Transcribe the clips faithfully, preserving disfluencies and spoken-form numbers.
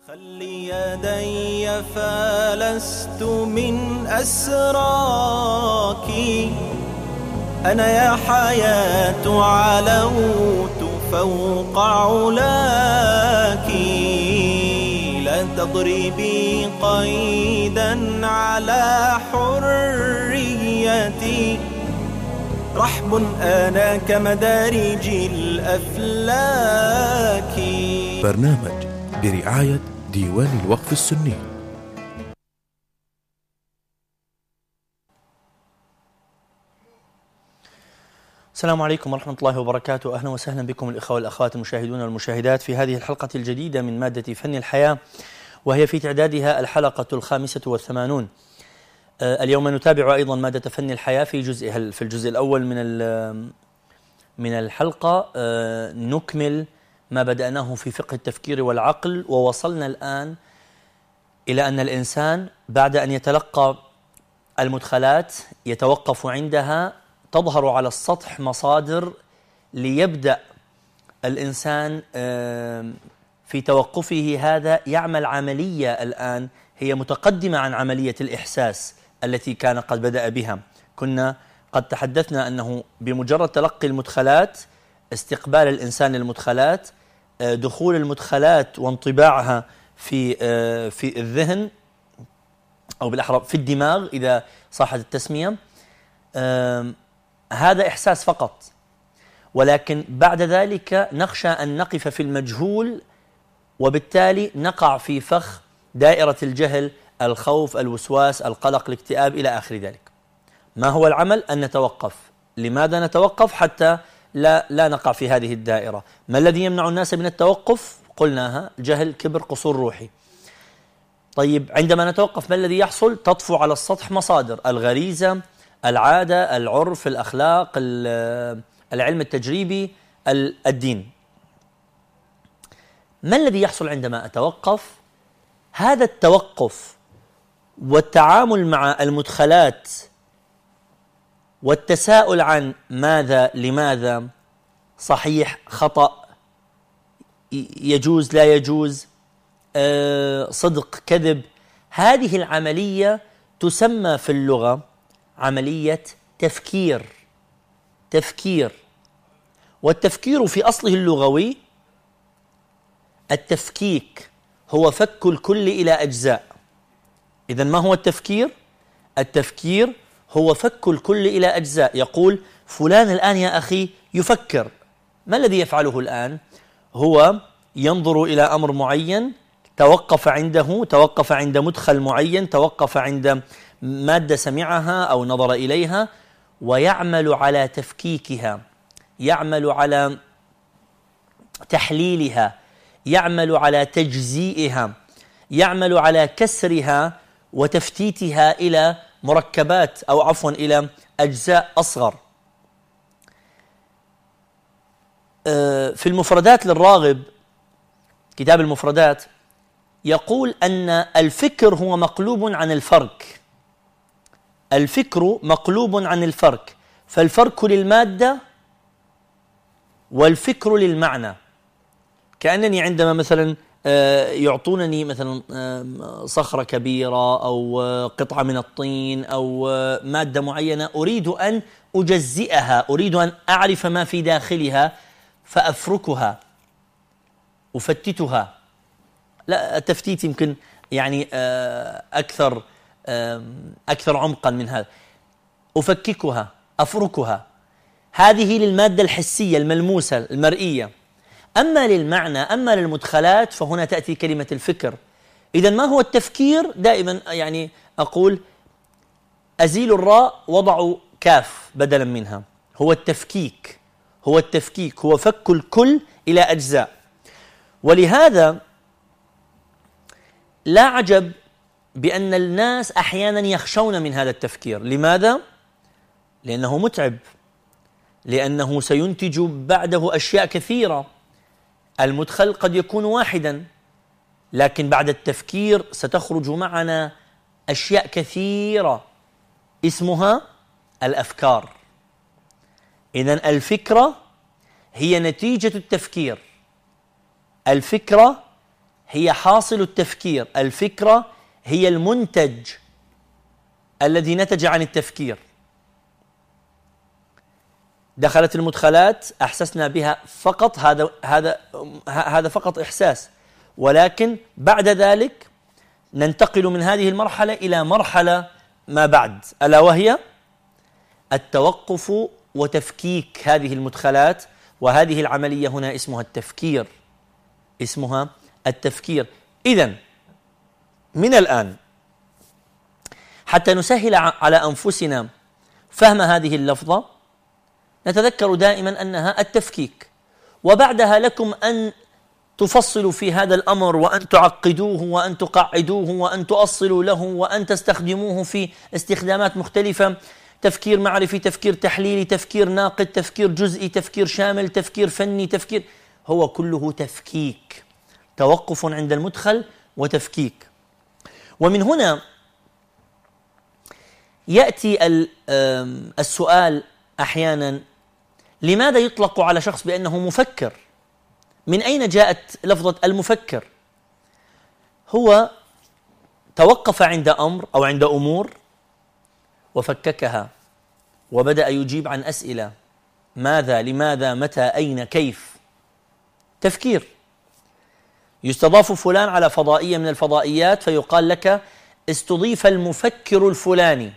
خلي يدي فلست من أسراك، أنا يا حياة علوت فوق علاك، لا تضربي قيدا على حريتي، رحب أنا كمدارج الأفلاك. برنامج برعاية ديوان الوقف السني. السلام عليكم ورحمة الله وبركاته. أهلا وسهلا بكم الإخوة والأخوات المشاهدون والمشاهدات في هذه الحلقة الجديدة من مادة فن الحياة، وهي في تعدادها الحلقة الخامسة والثمانون. اليوم نتابع أيضا مادة فن الحياة في جزءها في الجزء الأول من من الحلقة. نكمل ما بدأناه في فقه التفكير والعقل، ووصلنا الآن إلى أن الإنسان بعد أن يتلقى المدخلات يتوقف عندها، تظهر على السطح مصادر ليبدأ الإنسان في توقفه هذا يعمل عملية الآن هي متقدمة عن عملية الإحساس التي كان قد بدأ بها. كنا قد تحدثنا أنه بمجرد تلقي المدخلات، استقبال الإنسان للمدخلات، دخول المدخلات وانطباعها في في الذهن أو بالأحرى في الدماغ إذا صحت التسمية، هذا إحساس فقط. ولكن بعد ذلك نخشى أن نقف في المجهول، وبالتالي نقع في فخ دائرة الجهل، الخوف، الوسواس، القلق، الاكتئاب إلى آخر ذلك. ما هو العمل؟ أن نتوقف. لماذا نتوقف؟ حتى لا لا نقع في هذه الدائرة. ما الذي يمنع الناس من التوقف؟ قلناها: جهل، كبر، قصور روحي. طيب، عندما نتوقف ما الذي يحصل؟ تطفو على السطح مصادر: الغريزة، العادة، العرف، الأخلاق، العلم التجريبي، الدين. ما الذي يحصل عندما أتوقف؟ هذا التوقف والتعامل مع المدخلات والتساؤل عن ماذا، لماذا، صحيح، خطأ، يجوز، لا يجوز، صدق، كذب، هذه العملية تسمى في اللغة عملية تفكير. تفكير. والتفكير في أصله اللغوي التفكيك، هو فك الكل إلى أجزاء. إذن ما هو التفكير؟ التفكير هو فك الكل إلى أجزاء. يقول فلان الآن يا أخي يفكر. ما الذي يفعله الآن؟ هو ينظر إلى أمر معين، توقف عنده، توقف عند مدخل معين، توقف عند مادة سمعها أو نظر إليها، ويعمل على تفكيكها، يعمل على تحليلها، يعمل على تجزيئها، يعمل على كسرها وتفتيتها إلى مركبات أو عفوا إلى أجزاء أصغر. في المفردات للراغب، كتاب المفردات، يقول أن الفكر هو مقلوب عن الفرك. الفكر مقلوب عن الفرك، فالفرك للمادة والفكر للمعنى. كأنني عندما مثلا يعطونني مثلا صخرة كبيرة أو قطعة من الطين أو مادة معينة، أريد أن أجزئها، أريد أن أعرف ما في داخلها، فأفركها، أفتتها. لا، التفتيت يمكن يعني أكثر أكثر عمقا من هذا. أفككها، أفركها. هذه للمادة الحسية الملموسة المرئية. أما للمعنى، أما للمدخلات، فهنا تأتي كلمة الفكر. إذن ما هو التفكير؟ دائما يعني أقول أزيل الراء وضعوا كاف بدلا منها. هو التفكيك، هو التفكيك، هو فك الكل إلى أجزاء. ولهذا لا عجب بأن الناس أحيانا يخشون من هذا التفكير. لماذا؟ لأنه متعب، لأنه سينتج بعده أشياء كثيرة. المدخل قد يكون واحدا، لكن بعد التفكير ستخرج معنا أشياء كثيرة اسمها الأفكار. إذن الفكرة هي نتيجة التفكير. الفكرة هي حاصل التفكير، الفكرة هي المنتج الذي نتج عن التفكير. دخلت المدخلات أحسسنا بها فقط، هذا هذا هذا فقط إحساس، ولكن بعد ذلك ننتقل من هذه المرحلة إلى مرحلة ما بعد، ألا وهي التوقف وتفكيك هذه المدخلات، وهذه العملية هنا اسمها التفكير، اسمها التفكير. إذن من الآن حتى نسهل على أنفسنا فهم هذه اللفظة نتذكر دائما أنها التفكيك، وبعدها لكم أن تفصلوا في هذا الأمر وأن تعقدوه وأن تقعدوه وأن تؤصلوا له وأن تستخدموه في استخدامات مختلفة: تفكير معرفي، تفكير تحليلي، تفكير ناقد، تفكير جزئي، تفكير شامل، تفكير فني، تفكير، هو كله تفكيك، توقف عند المدخل وتفكيك. ومن هنا يأتي السؤال أحيانا: لماذا يطلق على شخص بأنه مفكر؟ من أين جاءت لفظة المفكر؟ هو توقف عند أمر أو عند أمور وفككها وبدأ يجيب عن أسئلة: ماذا، لماذا، متى، أين، كيف. تفكير. يستضاف فلان على فضائية من الفضائيات فيقال لك: استضيف المفكر الفلاني.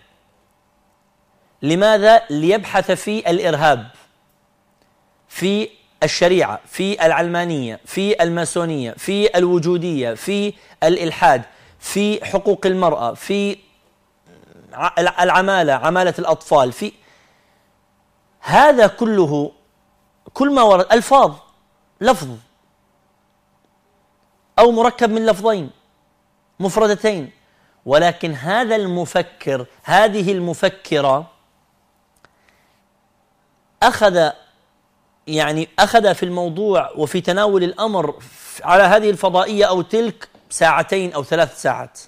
لماذا؟ ليبحث في الإرهاب، في الشريعة، في العلمانية، في الماسونية، في الوجودية، في الإلحاد، في حقوق المرأة، في العمالة، عمالة الأطفال، في هذا كله، كل ما ورد ألفاظ، لفظ أو مركب من لفظين مفردتين، ولكن هذا المفكر، هذه المفكرة أخذ يعني أخذ في الموضوع وفي تناول الأمر على هذه الفضائية أو تلك ساعتين أو ثلاث ساعات.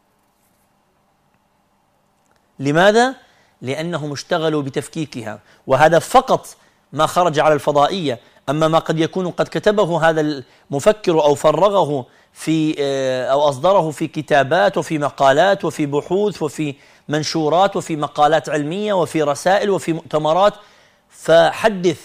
لماذا؟ لأنهم اشتغلوا بتفكيكها، وهذا فقط ما خرج على الفضائية. أما ما قد يكون قد كتبه هذا المفكر أو فرغه في أو أصدره في كتابات وفي مقالات وفي بحوث وفي منشورات وفي مقالات علمية وفي رسائل وفي مؤتمرات، فحدث.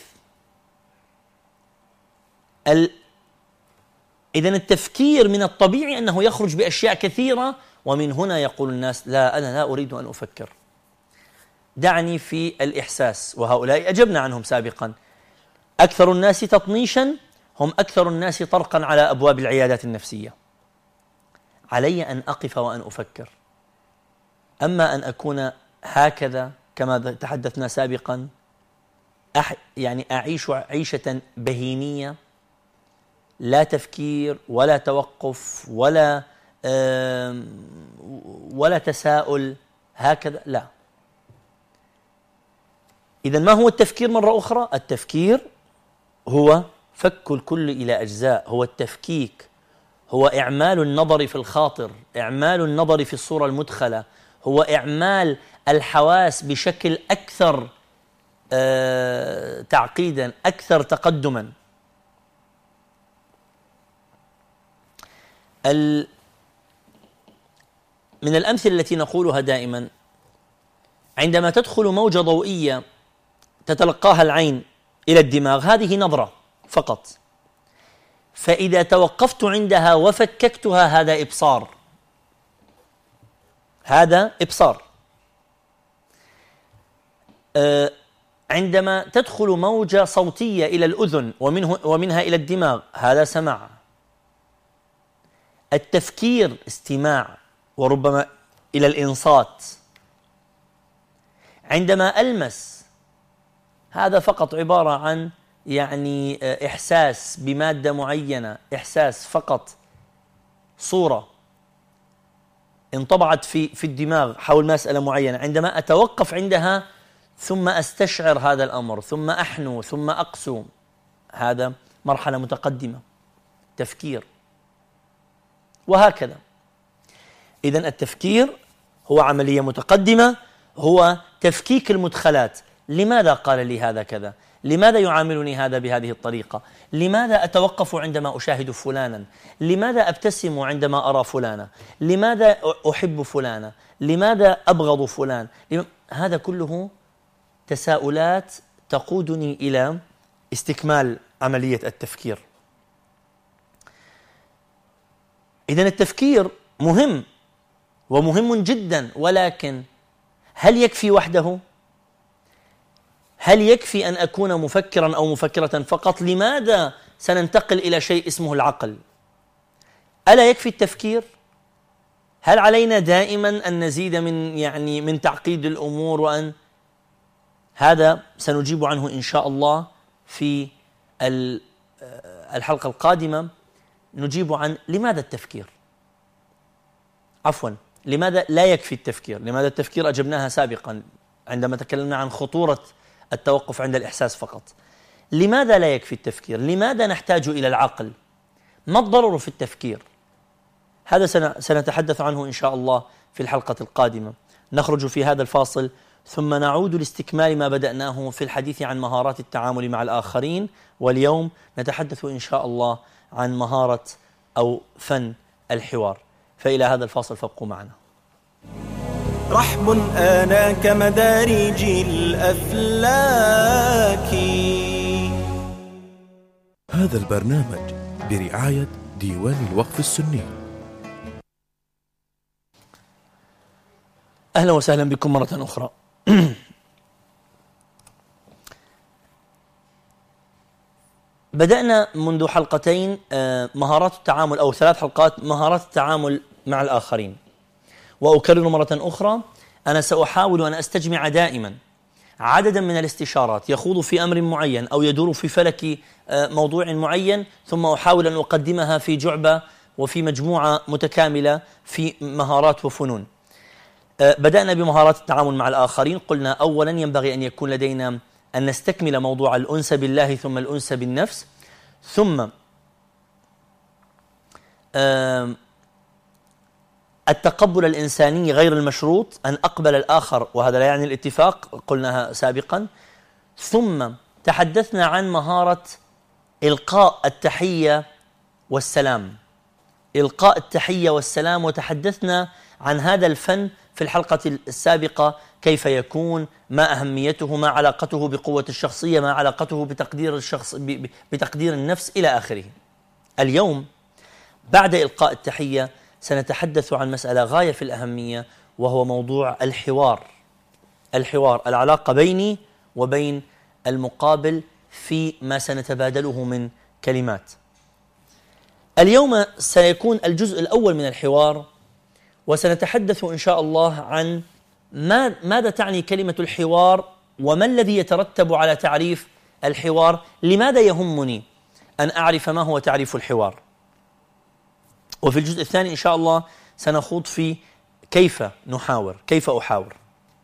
ال... إذن التفكير من الطبيعي أنه يخرج بأشياء كثيرة، ومن هنا يقول الناس: لا، أنا لا أريد أن أفكر، دعني في الإحساس. وهؤلاء أجبنا عنهم سابقا: أكثر الناس تطنيشا هم أكثر الناس طرقا على أبواب العيادات النفسية. علي أن أقف وأن أفكر، أما أن أكون هكذا كما تحدثنا سابقا، أح يعني أعيش عيشة بهيمية، لا تفكير ولا توقف ولا ولا تساؤل، هكذا لا. إذن ما هو التفكير مرة أخرى؟ التفكير هو فك الكل إلى أجزاء، هو التفكيك، هو إعمال النظر في الخاطر، إعمال النظر في الصورة المدخلة، هو إعمال الحواس بشكل أكثر آه تعقيدا، أكثر تقدما. من الأمثلة التي نقولها دائما: عندما تدخل موجة ضوئية تتلقاها العين إلى الدماغ، هذه نظرة فقط، فإذا توقفت عندها وفككتها هذا إبصار، هذا إبصار. أه عندما تدخل موجة صوتية إلى الأذن ومنه ومنها إلى الدماغ، هذا سماع. التفكير استماع وربما إلى الإنصات. عندما ألمس، هذا فقط عبارة عن يعني إحساس بمادة معينة، إحساس فقط، صورة انطبعت في في الدماغ حول مسألة معينة. عندما أتوقف عندها ثم أستشعر هذا الأمر، ثم أحنو، ثم أقسو، هذا مرحلة متقدمة، تفكير. وهكذا. إذن التفكير هو عملية متقدمة، هو تفكيك المدخلات. لماذا قال لي هذا كذا؟ لماذا يعاملني هذا بهذه الطريقة؟ لماذا أتوقف عندما أشاهد فلانا؟ لماذا أبتسم عندما أرى فلانا؟ لماذا أحب فلانا؟ لماذا أبغض فلان؟ لم... هذا كله تساؤلات تقودني إلى استكمال عملية التفكير. إذن التفكير مهم ومهم جدا، ولكن هل يكفي وحده؟ هل يكفي أن أكون مفكرا أو مفكرة فقط؟ لماذا سننتقل إلى شيء اسمه العقل؟ ألا يكفي التفكير؟ هل علينا دائما أن نزيد من يعني من تعقيد الأمور؟ وأن هذا سنجيب عنه إن شاء الله في الحلقة القادمة. نجيب عن لماذا التفكير، عفوا لماذا لا يكفي التفكير. لماذا التفكير أجبناها سابقا عندما تكلمنا عن خطورة التوقف عند الإحساس فقط. لماذا لا يكفي التفكير؟ لماذا نحتاج إلى العقل؟ ما الضرر في التفكير؟ هذا سنتحدث عنه إن شاء الله في الحلقة القادمة. نخرج في هذا الفاصل ثم نعود لاستكمال ما بدأناه في الحديث عن مهارات التعامل مع الآخرين، واليوم نتحدث إن شاء الله عن مهارة أو فن الحوار. فإلى هذا الفاصل فابقوا معنا. رحب آنا كمدارج الأفلاك. هذا البرنامج برعاية ديوان الوقف السني. أهلا وسهلا بكم مرة أخرى. بدأنا منذ حلقتين مهارات التعامل، أو ثلاث حلقات مهارات التعامل مع الآخرين. وأكرر مرة أخرى، أنا سأحاول أن أستجمع دائما عددا من الاستشارات يخوض في أمر معين أو يدور في فلك موضوع معين، ثم أحاول أن أقدمها في جعبة وفي مجموعة متكاملة في مهارات وفنون. بدأنا بمهارات التعامل مع الآخرين. قلنا أولا ينبغي أن يكون لدينا أن نستكمل موضوع الأنس بالله ثم الأنس بالنفس، ثم التقبل الإنساني غير المشروط، أن أقبل الآخر وهذا لا يعني الاتفاق، قلناها سابقا. ثم تحدثنا عن مهارة إلقاء التحية والسلام، إلقاء التحية والسلام، وتحدثنا عن هذا الفن في الحلقة السابقة، كيف يكون، ما أهميته، ما علاقته بقوة الشخصية، ما علاقته بتقدير الشخص بتقدير النفس إلى آخره. اليوم بعد إلقاء التحية سنتحدث عن مسألة غاية في الأهمية، وهو موضوع الحوار. الحوار، العلاقة بيني وبين المقابل في ما سنتبادله من كلمات. اليوم سيكون الجزء الأول من الحوار، وسنتحدث إن شاء الله عن ما ماذا تعني كلمة الحوار، وما الذي يترتب على تعريف الحوار. لماذا يهمني أن أعرف ما هو تعريف الحوار؟ وفي الجزء الثاني إن شاء الله سنخوض في كيف نحاور، كيف أحاور.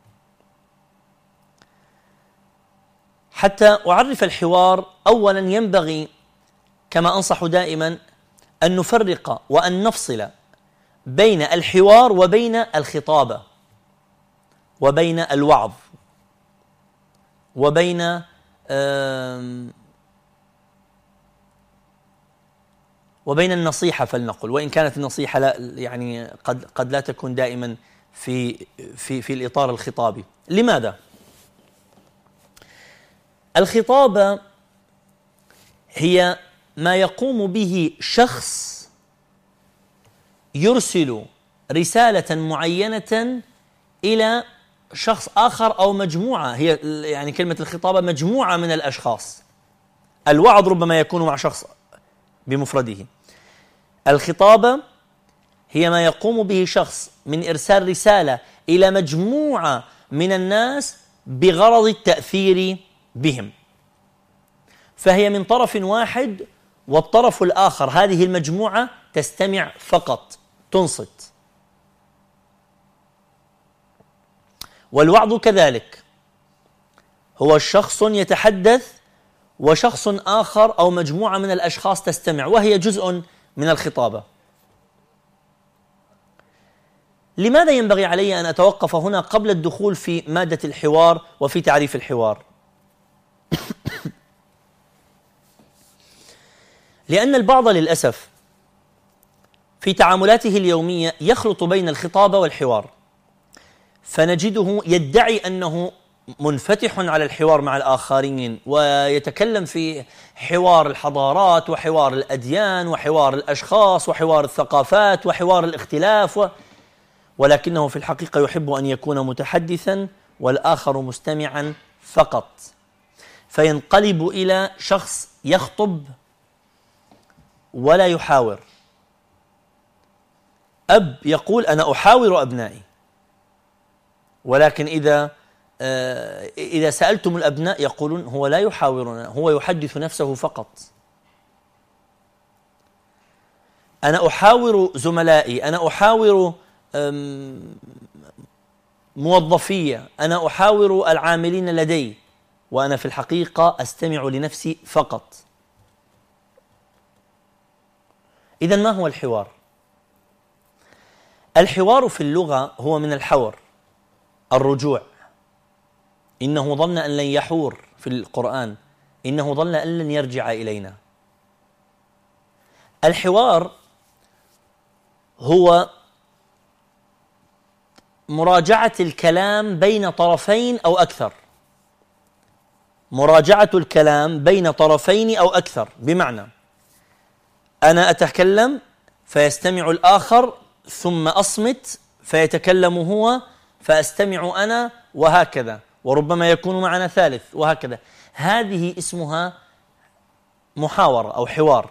حتى أعرف الحوار، أولا ينبغي كما أنصح دائما أن نفرق وأن نفصل بين الحوار وبين الخطابة وبين الوعظ وبين وبين النصيحة فلنقل، وإن كانت النصيحة لا يعني قد قد لا تكون دائما في في في الإطار الخطابي. لماذا؟ الخطابة هي ما يقوم به شخص يرسل رسالة معينة إلى شخص آخر أو مجموعة. هي يعني كلمة الخطابة مجموعة من الأشخاص. الوعظ ربما يكون مع شخص بمفرده. الخطابة هي ما يقوم به شخص من إرسال رسالة إلى مجموعة من الناس بغرض التأثير بهم، فهي من طرف واحد، والطرف الآخر هذه المجموعة تستمع فقط، تنصت. والوعظ كذلك، هو شخص يتحدث وشخص آخر أو مجموعة من الأشخاص تستمع، وهي جزء من الخطابة. لماذا ينبغي علي أن أتوقف هنا قبل الدخول في مادة الحوار وفي تعريف الحوار؟ لأن البعض للأسف في تعاملاته اليومية يخلط بين الخطاب والحوار، فنجده يدعي أنه منفتح على الحوار مع الآخرين، ويتكلم في حوار الحضارات وحوار الأديان وحوار الأشخاص وحوار الثقافات وحوار الاختلاف و... ولكنه في الحقيقة يحب أن يكون متحدثا والآخر مستمعا فقط، فينقلب إلى شخص يخطب ولا يحاور. أب يقول أنا أحاور أبنائي، ولكن إذا إذا سألتم الأبناء يقولون هو لا يحاورنا، هو يحدث نفسه فقط. أنا أحاور زملائي، أنا أحاور موظفي، أنا أحاور العاملين لدي، وأنا في الحقيقة أستمع لنفسي فقط. إذن ما هو الحوار؟ الحوار في اللغة هو من الحور، الرجوع. إنه ظن أن لن يحور في القرآن، إنه ظن أن لن يرجع إلينا. الحوار هو مراجعة الكلام بين طرفين أو أكثر، مراجعة الكلام بين طرفين أو أكثر، بمعنى أنا أتكلم فيستمع الآخر ثم أصمت فيتكلم هو فأستمع أنا، وهكذا، وربما يكون معنا ثالث، وهكذا. هذه اسمها محاورة أو حوار.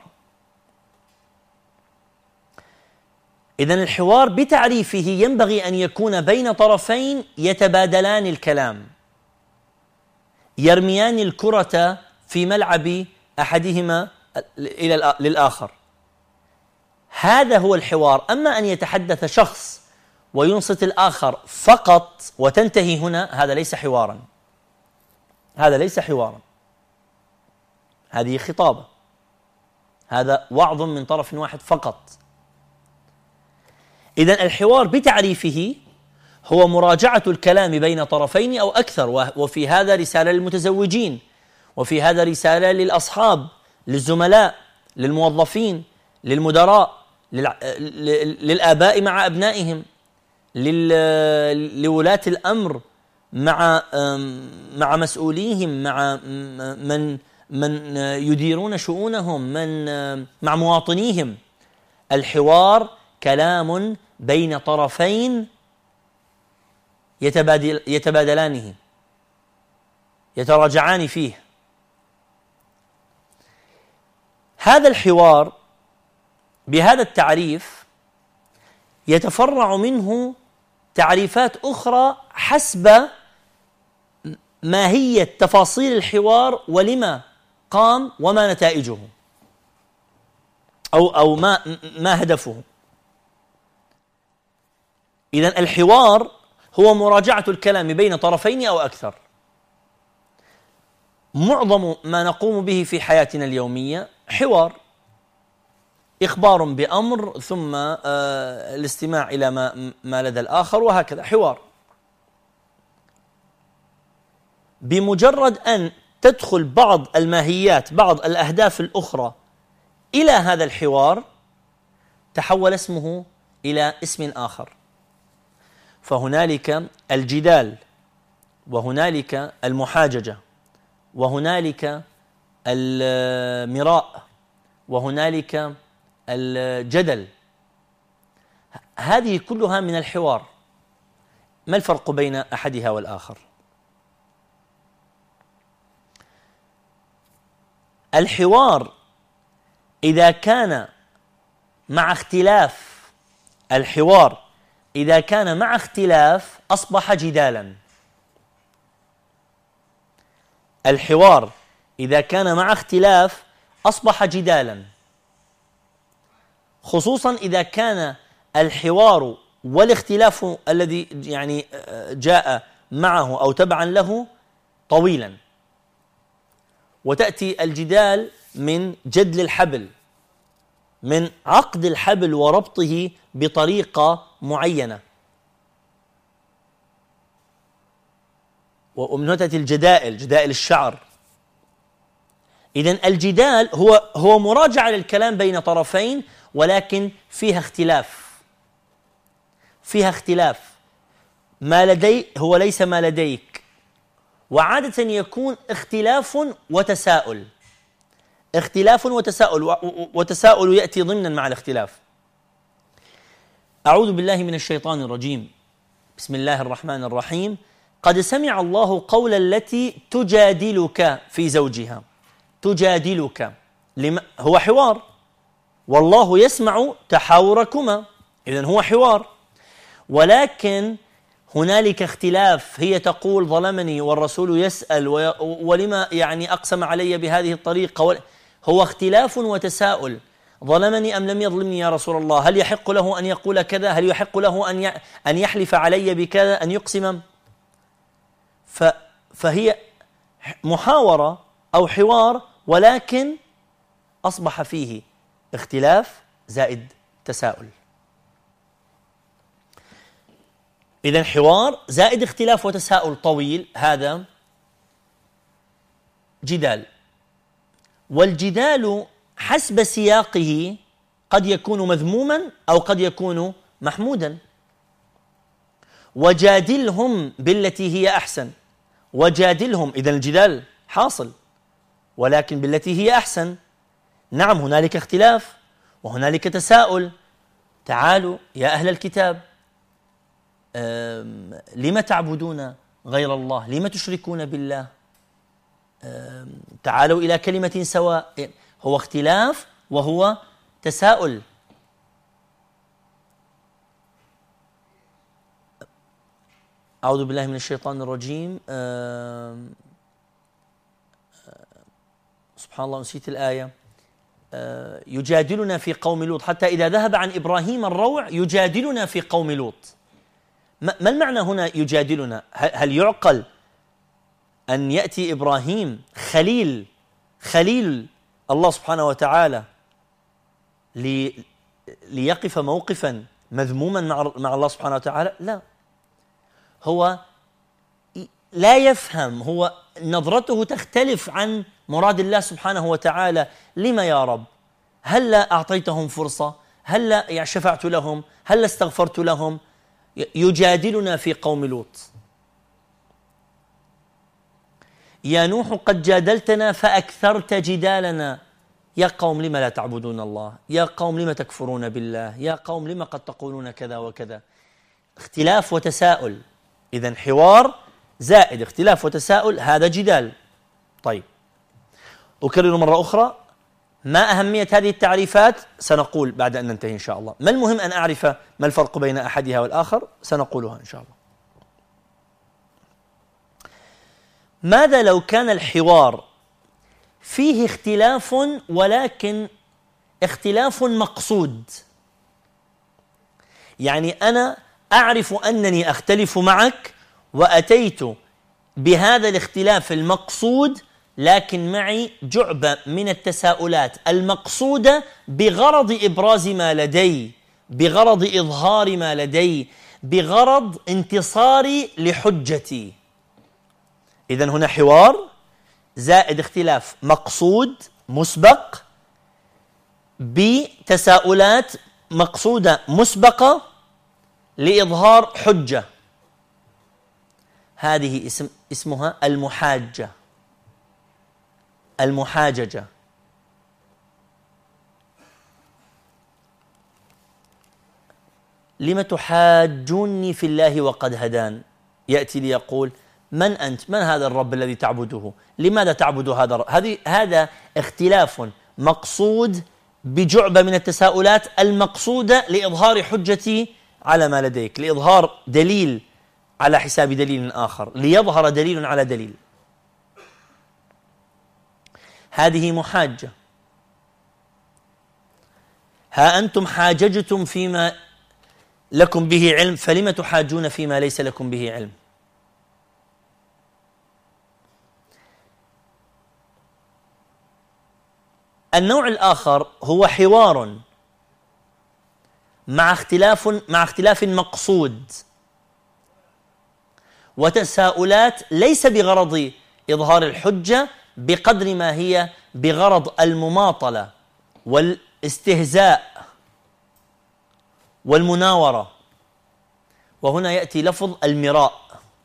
إذن الحوار بتعريفه ينبغي أن يكون بين طرفين يتبادلان الكلام، يرميان الكرة في ملعب أحدهما إلى للآخر. هذا هو الحوار. أما أن يتحدث شخص وينصت الآخر فقط وتنتهي هنا، هذا ليس حوارا، هذا ليس حوارا، هذه خطابة، هذا وعظ من طرف واحد فقط. إذن الحوار بتعريفه هو مراجعة الكلام بين طرفين أو أكثر، وفي هذا رسالة للمتزوجين، وفي هذا رسالة للأصحاب، للزملاء، للموظفين، للمدراء، للآباء مع أبنائهم، لولاة الأمر مع مع مسؤوليهم، مع من من يديرون شؤونهم، من مع مواطنيهم. الحوار كلام بين طرفين يتبادل يتبادلانه، يتراجعان فيه. هذا الحوار بهذا التعريف يتفرع منه تعريفات أخرى حسب ماهية تفاصيل الحوار ولما قام وما نتائجه أو أو ما ما هدفه. إذن الحوار هو مراجعة الكلام بين طرفين أو أكثر. معظم ما نقوم به في حياتنا اليومية حوار، إخبار بأمر ثم آه الاستماع إلى ما, ما لدى الآخر، وهكذا حوار. بمجرد أن تدخل بعض الماهيات، بعض الأهداف الأخرى إلى هذا الحوار، تحول اسمه إلى اسم آخر. فهنالك الجدال، وهنالك المحاججة، وهنالك المراء، وهنالك الجدل. هذه كلها من الحوار. ما الفرق بين أحدها والآخر؟ الحوار إذا كان مع اختلاف، الحوار إذا كان مع اختلاف أصبح جدالا. الحوار إذا كان مع اختلاف أصبح جدالا، خصوصا إذا كان الحوار والاختلاف الذي يعني جاء معه أو تبعا له طويلا، وتأتي الجدال من جدل الحبل، من عقد الحبل وربطه بطريقة معينة، ومن تأتي الجدائل، جدائل الشعر. إذن الجدال هو هو مراجعة للكلام بين طرفين، ولكن فيها اختلاف فيها اختلاف ما لدي هو ليس ما لديك، وعادة يكون اختلاف وتساؤل اختلاف وتساؤل وتساؤل يأتي ضمنا مع الاختلاف. أعوذ بالله من الشيطان الرجيم. بسم الله الرحمن الرحيم. قد سمع الله قول التي تجادلك في زوجها. تجادلك لما هو حوار، والله يسمع تحاوركما، إذن هو حوار، ولكن هنالك اختلاف. هي تقول ظلمني، والرسول يسأل ولما يعني أقسم علي بهذه الطريقة. هو اختلاف وتساؤل. ظلمني أم لم يظلمني يا رسول الله؟ هل يحق له أن يقول كذا؟ هل يحق له أن أن يحلف علي بكذا، أن يقسم؟ فهي محاورة أو حوار، ولكن أصبح فيه اختلاف زائد تساؤل. إذن حوار زائد اختلاف وتساؤل طويل، هذا جدال. والجدال حسب سياقه قد يكون مذموما أو قد يكون محمودا. وجادلهم بالتي هي أحسن. وجادلهم، إذن الجدال حاصل، ولكن بالتي هي أحسن. نعم هنالك اختلاف وهنالك تساؤل. تعالوا يا أهل الكتاب، لم تعبدون غير الله؟ لم تشركون بالله؟ تعالوا إلى كلمة سواء. هو اختلاف وهو تساؤل. أعوذ بالله من الشيطان الرجيم. سبحان الله، نسيت الآية. يجادلنا في قوم لوط، حتى إذا ذهب عن إبراهيم الروع يجادلنا في قوم لوط. ما المعنى هنا يجادلنا؟ هل يعقل أن يأتي إبراهيم خليل خليل الله سبحانه وتعالى ليقف موقفا مذموما مع الله سبحانه وتعالى؟ لا، هو لا يفهم، هو نظرته تختلف عن مراد الله سبحانه وتعالى. لما يا رب؟ هل لا أعطيتهم فرصة؟ هل لا شفعت لهم؟ هل لا استغفرت لهم؟ يجادلنا في قوم لوط. يا نوح قد جادلتنا فأكثرت جدالنا. يا قوم لم لا تعبدون الله؟ يا قوم لم تكفرون بالله؟ يا قوم لم قد تقولون كذا وكذا؟ اختلاف وتساؤل. إذن حوار زائد اختلاف وتساؤل، هذا جدال. طيب، أكرر مرة أخرى، ما أهمية هذه التعريفات؟ سنقول بعد أن ننتهي إن شاء الله. ما المهم أن أعرف ما الفرق بين أحدها والآخر؟ سنقولها إن شاء الله. ماذا لو كان الحوار فيه اختلاف ولكن اختلاف مقصود؟ يعني أنا أعرف أنني أختلف معك وأتيت بهذا الاختلاف المقصود، لكن معي جعبة من التساؤلات المقصودة بغرض إبراز ما لدي، بغرض إظهار ما لدي، بغرض انتصاري لحجتي. إذن هنا حوار زائد اختلاف مقصود مسبق بتساؤلات مقصودة مسبقة لإظهار حجة. هذه اسم اسمها المحاجة، المحاججة. لم تحاجوني في الله وقد هدان؟ يأتي ليقول من أنت؟ من هذا الرب الذي تعبده؟ لماذا تعبد هذا الرب؟ هذه هذا اختلاف مقصود بجعبة من التساؤلات المقصودة لإظهار حجتي على ما لديك، لإظهار دليل على حساب دليل آخر، ليظهر دليل على دليل. هذه محاجة. ها أنتم حاججتم فيما لكم به علم، فلم تحاجون فيما ليس لكم به علم؟ النوع الآخر هو حوار مع اختلاف مع اختلاف مقصود وتساؤلات ليس بغرض إظهار الحجة، بقدر ما هي بغرض المماطلة والاستهزاء والمناورة. وهنا يأتي لفظ المراء.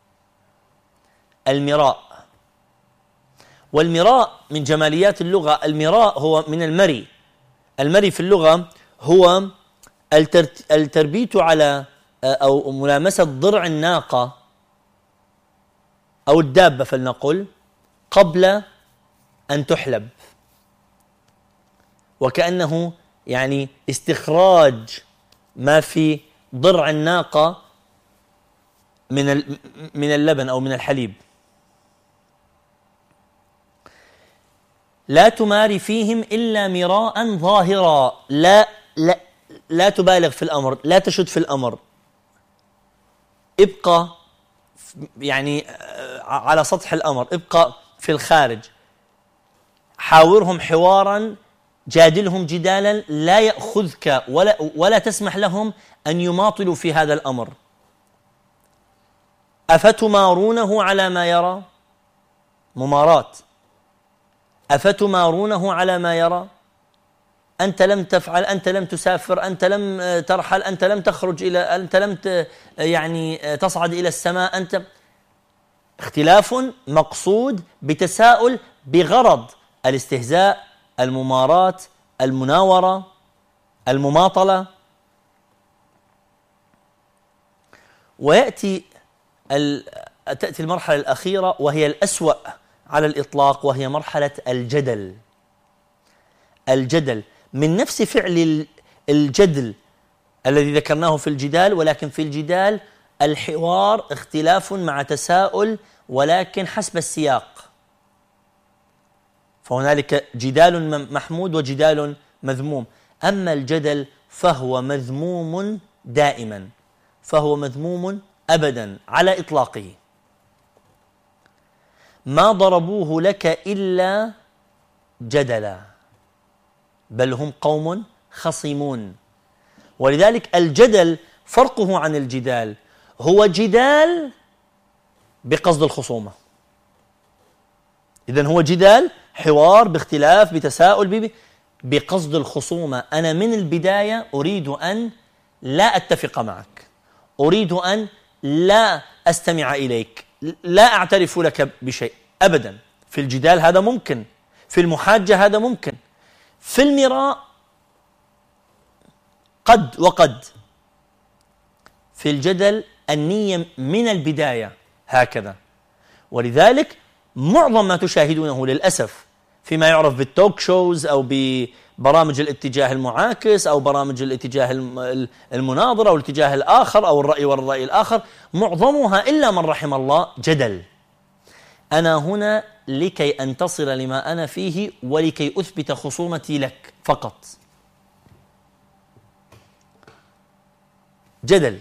المراء والمراء من جماليات اللغة. المراء هو من المري. المري في اللغة هو التربيت على أو ملامسة ضرع الناقة أو الدابة فلنقل قبل أن تحلب، وكأنه يعني استخراج ما في ضرع الناقة من من اللبن أو من الحليب. لا تماري فيهم إلا مراء ظاهرا، لا لا لا تبالغ في الأمر، لا تشد في الأمر، ابقى يعني على سطح الأمر، ابقى في الخارج، حاورهم حوارا، جادلهم جدالا لا يأخذك ولا ولا تسمح لهم أن يماطلوا في هذا الأمر. أفتمارونه على ما يرى؟ ممارات. أفتمارونه على ما يرى؟ أنت لم تفعل، أنت لم تسافر، أنت لم ترحل، أنت لم تخرج إلى، أنت لم يعني تصعد إلى السماء، أنت اختلاف مقصود بتساؤل بغرض الاستهزاء، الممارات، المناورة، المماطلة. ويأتي تأتي المرحلة الأخيرة وهي الأسوأ على الإطلاق، وهي مرحلة الجدل. الجدل من نفس فعل الجدل الذي ذكرناه في الجدال، ولكن في الجدال الحوار اختلاف مع تساؤل ولكن حسب السياق. فهنالك جدال محمود وجدال مذموم. أما الجدل فهو مذموم دائما، فهو مذموم أبدا على إطلاقه. ما ضربوه لك إلا جدلا، بل هم قوم خصمون. ولذلك الجدل فرقه عن الجدال، هو جدال بقصد الخصومة. إذن هو جدال، حوار باختلاف بتساؤل بقصد الخصومة. أنا من البداية أريد أن لا أتفق معك، أريد أن لا أستمع إليك، لا أعترف لك بشيء أبدا. في الجدال هذا ممكن، في المحاجة هذا ممكن، في المراء قد وقد. في الجدل النية من البداية هكذا. ولذلك معظم ما تشاهدونه للأسف فيما يعرف بالتوك شوز أو ببرامج الاتجاه المعاكس أو برامج الاتجاه المناظرة أو الاتجاه الآخر أو الرأي والرأي الآخر، معظمها إلا من رحم الله جدل. أنا هنا لكي أنتصر لما أنا فيه ولكي أثبت خصومتي لك فقط. جدل.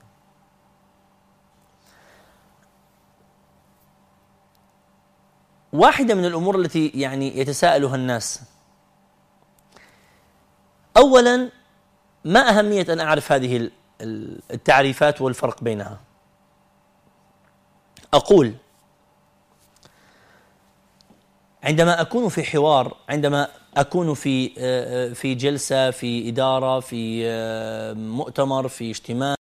واحدة من الأمور التي يعني يتساءلها الناس، أولا ما أهمية أن أعرف هذه التعريفات والفرق بينها؟ أقول عندما أكون في حوار، عندما أكون في في جلسة، في إدارة، في مؤتمر، في اجتماع،